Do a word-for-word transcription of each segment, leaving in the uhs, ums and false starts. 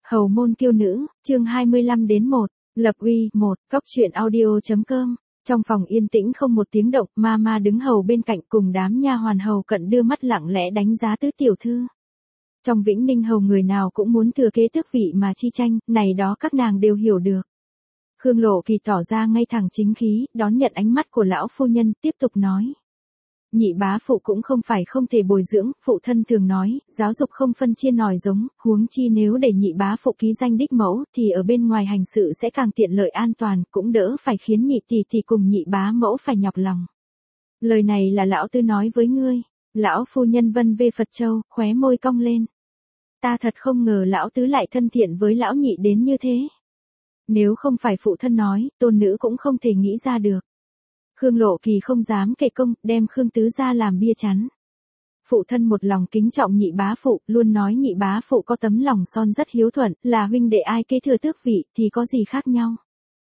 Hầu môn kiêu nữ, chương hai mươi lăm đến một, lập uy, một, góc truyện audio.com. Trong phòng yên tĩnh không một tiếng động, Mama đứng hầu bên cạnh cùng đám nha hoàn hầu cận đưa mắt lặng lẽ đánh giá tứ tiểu thư. Trong Vĩnh Ninh hầu người nào cũng muốn thừa kế tước vị mà chi tranh, này đó các nàng đều hiểu được. Khương Lộ Kỳ tỏ ra ngay thẳng chính khí, đón nhận ánh mắt của lão phu nhân, tiếp tục nói. Nhị bá phụ cũng không phải không thể bồi dưỡng, phụ thân thường nói, giáo dục không phân chia nòi giống, huống chi nếu để nhị bá phụ ký danh đích mẫu thì ở bên ngoài hành sự sẽ càng tiện lợi an toàn, cũng đỡ phải khiến nhị tỷ tỷ cùng nhị bá mẫu phải nhọc lòng. Lời này là lão tư nói với ngươi. Lão phu nhân vân vê Phật châu, khóe môi cong lên. Ta thật không ngờ lão tứ lại thân thiện với lão nhị đến như thế. Nếu không phải phụ thân nói, tôn nữ cũng không thể nghĩ ra được. Khương Lộ Kỳ không dám kể công, đem Khương tứ ra làm bia chắn. Phụ thân một lòng kính trọng nhị bá phụ, luôn nói nhị bá phụ có tấm lòng son rất hiếu thuận, là huynh đệ ai kế thừa tước vị, thì có gì khác nhau.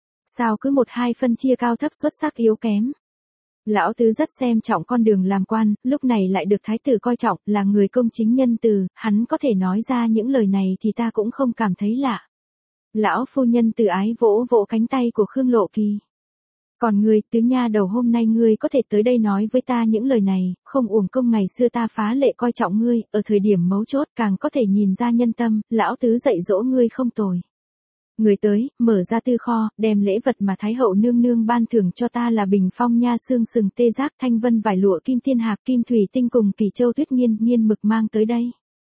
Sao cứ một hai phân chia cao thấp xuất sắc yếu kém. Lão tứ rất xem trọng con đường làm quan, lúc này lại được thái tử coi trọng, là người công chính nhân từ, hắn có thể nói ra những lời này thì ta cũng không cảm thấy lạ. Lão phu nhân từ ái vỗ vỗ cánh tay của Khương Lộ Kỳ. Còn ngươi, tứ nha đầu, hôm nay ngươi có thể tới đây nói với ta những lời này, không uổng công ngày xưa ta phá lệ coi trọng ngươi, ở thời điểm mấu chốt càng có thể nhìn ra nhân tâm, lão tứ dạy dỗ ngươi không tồi. Người tới, mở ra tư kho, đem lễ vật mà Thái hậu nương nương ban thưởng cho ta là bình phong nha xương sừng tê giác thanh vân vải lụa kim thiên hạc kim thủy tinh cùng kỳ châu tuyết nghiên nghiên mực mang tới đây.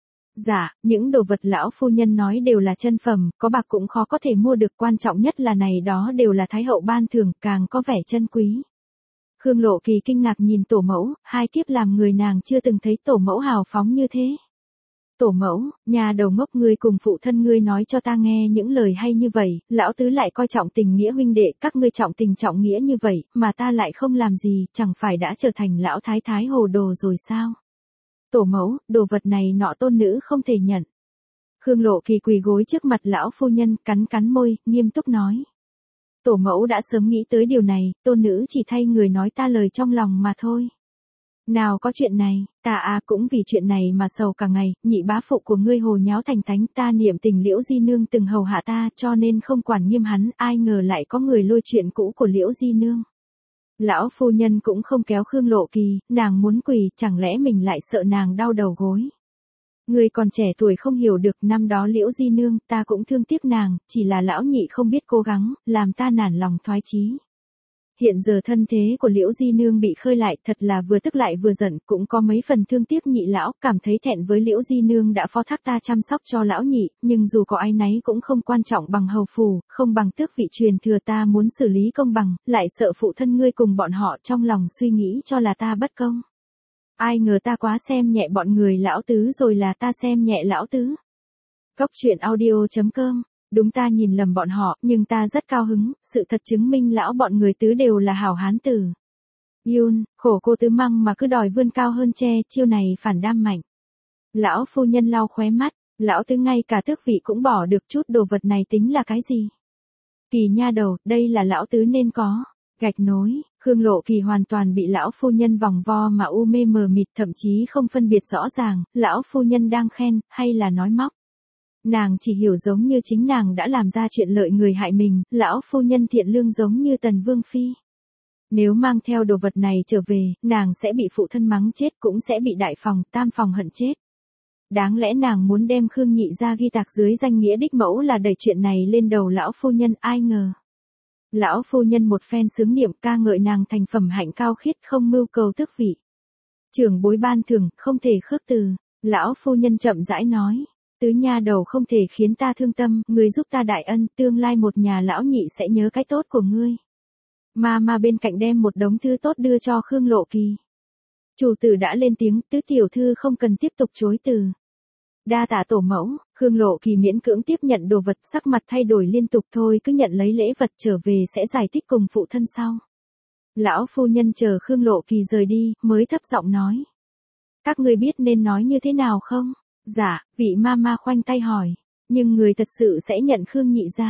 Dạ, những đồ vật lão phu nhân nói đều là chân phẩm, có bạc cũng khó có thể mua được, quan trọng nhất là này đó đều là Thái hậu ban thưởng, càng có vẻ chân quý. Khương Lộ Kỳ kinh ngạc nhìn tổ mẫu, hai kiếp làm người nàng chưa từng thấy tổ mẫu hào phóng như thế. Tổ mẫu, nhà đầu ngốc, ngươi cùng phụ thân ngươi nói cho ta nghe những lời hay như vậy, lão tứ lại coi trọng tình nghĩa huynh đệ, các ngươi trọng tình trọng nghĩa như vậy, mà ta lại không làm gì, chẳng phải đã trở thành lão thái thái hồ đồ rồi sao? Tổ mẫu, đồ vật này nọ tôn nữ không thể nhận. Khương Lộ Kỳ quỳ gối trước mặt lão phu nhân, cắn cắn môi, nghiêm túc nói. Tổ mẫu đã sớm nghĩ tới điều này, tôn nữ chỉ thay người nói ta lời trong lòng mà thôi. Nào có chuyện này, ta à cũng vì chuyện này mà sầu cả ngày, nhị bá phụ của ngươi hồ nháo thành tánh, ta niệm tình Liễu Di Nương từng hầu hạ ta cho nên không quản nghiêm hắn, ai ngờ lại có người lôi chuyện cũ của Liễu Di Nương. Lão phu nhân cũng không kéo Khương Lộ Kỳ, nàng muốn quỳ, chẳng lẽ mình lại sợ nàng đau đầu gối. Người còn trẻ tuổi không hiểu được, năm đó Liễu Di Nương, ta cũng thương tiếc nàng, chỉ là lão nhị không biết cố gắng, làm ta nản lòng thoái chí. Hiện giờ thân thế của Liễu Di Nương bị khơi lại, thật là vừa tức lại vừa giận, cũng có mấy phần thương tiếc nhị lão, cảm thấy thẹn với Liễu Di Nương đã phó thác ta chăm sóc cho lão nhị, nhưng dù có áy náy cũng không quan trọng bằng hầu phủ, không bằng tước vị truyền thừa, ta muốn xử lý công bằng, lại sợ phụ thân ngươi cùng bọn họ trong lòng suy nghĩ cho là ta bất công. Ai ngờ ta quá xem nhẹ bọn người lão tứ rồi, là ta xem nhẹ lão tứ. Góc truyện audio.com. Đúng, ta nhìn lầm bọn họ, nhưng ta rất cao hứng, sự thật chứng minh lão bọn người tứ đều là hảo hán tử. Yun, khổ cô tứ măng mà cứ đòi vươn cao hơn tre, chiêu này phản đam mạnh. Lão phu nhân lau khóe mắt, lão tứ ngay cả tước vị cũng bỏ được, chút đồ vật này tính là cái gì? Kỳ nha đầu, đây là lão tứ nên có. Gạch nối, Khương Lộ Kỳ hoàn toàn bị lão phu nhân vòng vo mà u mê mờ mịt, thậm chí không phân biệt rõ ràng, lão phu nhân đang khen, hay là nói móc. Nàng chỉ hiểu giống như chính nàng đã làm ra chuyện lợi người hại mình, lão phu nhân thiện lương giống như Tần Vương Phi. Nếu mang theo đồ vật này trở về, nàng sẽ bị phụ thân mắng chết, cũng sẽ bị đại phòng, tam phòng hận chết. Đáng lẽ nàng muốn đem Khương nhị ra ghi tạc dưới danh nghĩa đích mẫu là đẩy chuyện này lên đầu lão phu nhân, ai ngờ. Lão phu nhân một phen sướng niệm ca ngợi nàng thành phẩm hạnh cao khiết, không mưu cầu tước vị. Trưởng bối ban thưởng, không thể khước từ, lão phu nhân chậm rãi nói. Tứ nha đầu không thể khiến ta thương tâm, ngươi giúp ta đại ân, tương lai một nhà lão nhị sẽ nhớ cái tốt của ngươi. Mama bên cạnh đem một đống thư tốt đưa cho Khương Lộ Kỳ. Chủ tử đã lên tiếng, tứ tiểu thư không cần tiếp tục chối từ. Đa tạ tổ mẫu, Khương Lộ Kỳ miễn cưỡng tiếp nhận đồ vật, sắc mặt thay đổi liên tục, thôi cứ nhận lấy lễ vật trở về sẽ giải thích cùng phụ thân sau. Lão phu nhân chờ Khương Lộ Kỳ rời đi, mới thấp giọng nói. Các ngươi biết nên nói như thế nào không? Dạ, vị mama khoanh tay hỏi, nhưng người thật sự sẽ nhận Khương nhị ra.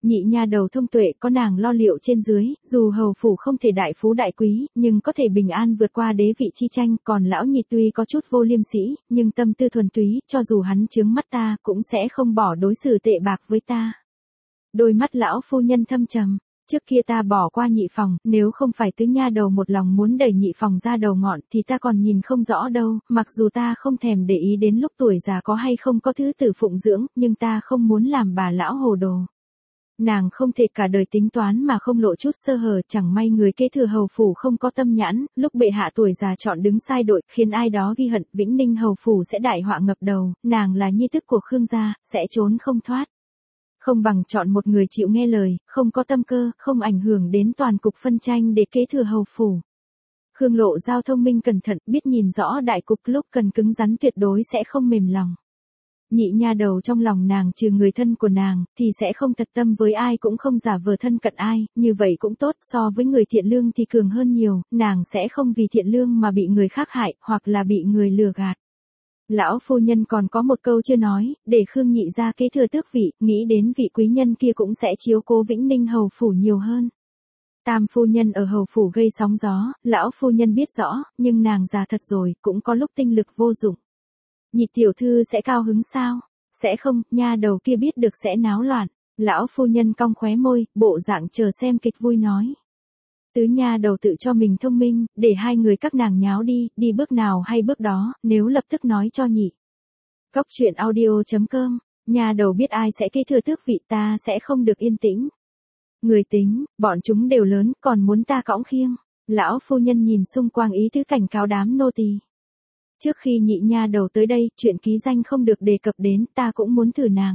Nhị nha đầu thông tuệ có nàng lo liệu trên dưới, dù hầu phủ không thể đại phú đại quý, nhưng có thể bình an vượt qua đế vị chi tranh, còn lão nhị tuy có chút vô liêm sỉ, nhưng tâm tư thuần túy, cho dù hắn chướng mắt ta, cũng sẽ không bỏ đối xử tệ bạc với ta. Đôi mắt lão phu nhân thâm trầm, trước kia ta bỏ qua nhị phòng, nếu không phải tứ nha đầu một lòng muốn đẩy nhị phòng ra đầu ngọn thì ta còn nhìn không rõ đâu, mặc dù ta không thèm để ý đến lúc tuổi già có hay không có thứ tử phụng dưỡng, nhưng ta không muốn làm bà lão hồ đồ. Nàng không thể cả đời tính toán mà không lộ chút sơ hở, chẳng may người kế thừa hầu phủ không có tâm nhãn, lúc bệ hạ tuổi già chọn đứng sai đội, khiến ai đó ghi hận, Vĩnh Ninh hầu phủ sẽ đại họa ngập đầu, nàng là nhi tức của Khương gia, sẽ trốn không thoát. Không bằng chọn một người chịu nghe lời, không có tâm cơ, không ảnh hưởng đến toàn cục phân tranh để kế thừa hầu phủ. Khương Lộ Giao thông minh cẩn thận, biết nhìn rõ đại cục, lúc cần cứng rắn tuyệt đối sẽ không mềm lòng. Nhị nha đầu trong lòng nàng trừ người thân của nàng, thì sẽ không thật tâm với ai cũng không giả vờ thân cận ai, như vậy cũng tốt, so với người thiện lương thì cường hơn nhiều, nàng sẽ không vì thiện lương mà bị người khác hại, hoặc là bị người lừa gạt. Lão phu nhân còn có một câu chưa nói, để Khương nhị ra kế thừa tước vị, nghĩ đến vị quý nhân kia cũng sẽ chiếu cố Vĩnh Ninh hầu phủ nhiều hơn. Tam phu nhân ở hầu phủ gây sóng gió, lão phu nhân biết rõ, nhưng nàng già thật rồi, cũng có lúc tinh lực vô dụng. Nhị tiểu thư sẽ cao hứng sao? Sẽ không, nha đầu kia biết được sẽ náo loạn. Lão phu nhân cong khóe môi, bộ dạng chờ xem kịch vui nói. Tứ nha đầu tự cho mình thông minh, để hai người các nàng nháo đi, đi bước nào hay bước đó, nếu lập tức nói cho nhị. Cốc truyện audio chấm com, nha đầu biết ai sẽ kế thừa tước vị, ta sẽ không được yên tĩnh. Người tính, bọn chúng đều lớn, còn muốn ta cõng khiêng. Lão phu nhân nhìn xung quanh ý tứ cảnh cáo đám nô tỳ. Trước khi nhị nha đầu tới đây, chuyện ký danh không được đề cập đến, ta cũng muốn thử nàng.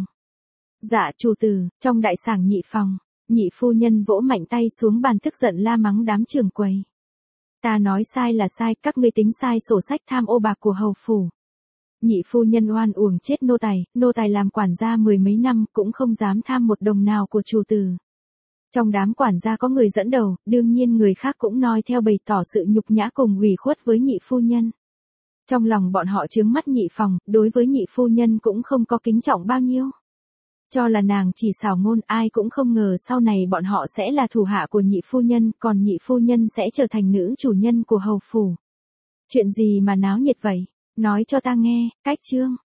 Dạ chủ tử, trong đại sảnh nhị phòng, nhị phu nhân vỗ mạnh tay xuống bàn tức giận la mắng đám trưởng quầy. Ta nói sai là sai, các ngươi tính sai sổ sách tham ô bạc của hầu phủ. Nhị phu nhân oan uổng chết nô tài, nô tài làm quản gia mười mấy năm cũng không dám tham một đồng nào của chủ tử. Trong đám quản gia có người dẫn đầu, đương nhiên người khác cũng noi theo bày tỏ sự nhục nhã cùng ủy khuất với nhị phu nhân. Trong lòng bọn họ chướng mắt nhị phòng, đối với nhị phu nhân cũng không có kính trọng bao nhiêu. Cho là nàng chỉ xảo ngôn, ai cũng không ngờ sau này bọn họ sẽ là thủ hạ của nhị phu nhân, còn nhị phu nhân sẽ trở thành nữ chủ nhân của hầu phủ. Chuyện gì mà náo nhiệt vậy? Nói cho ta nghe, cách chương.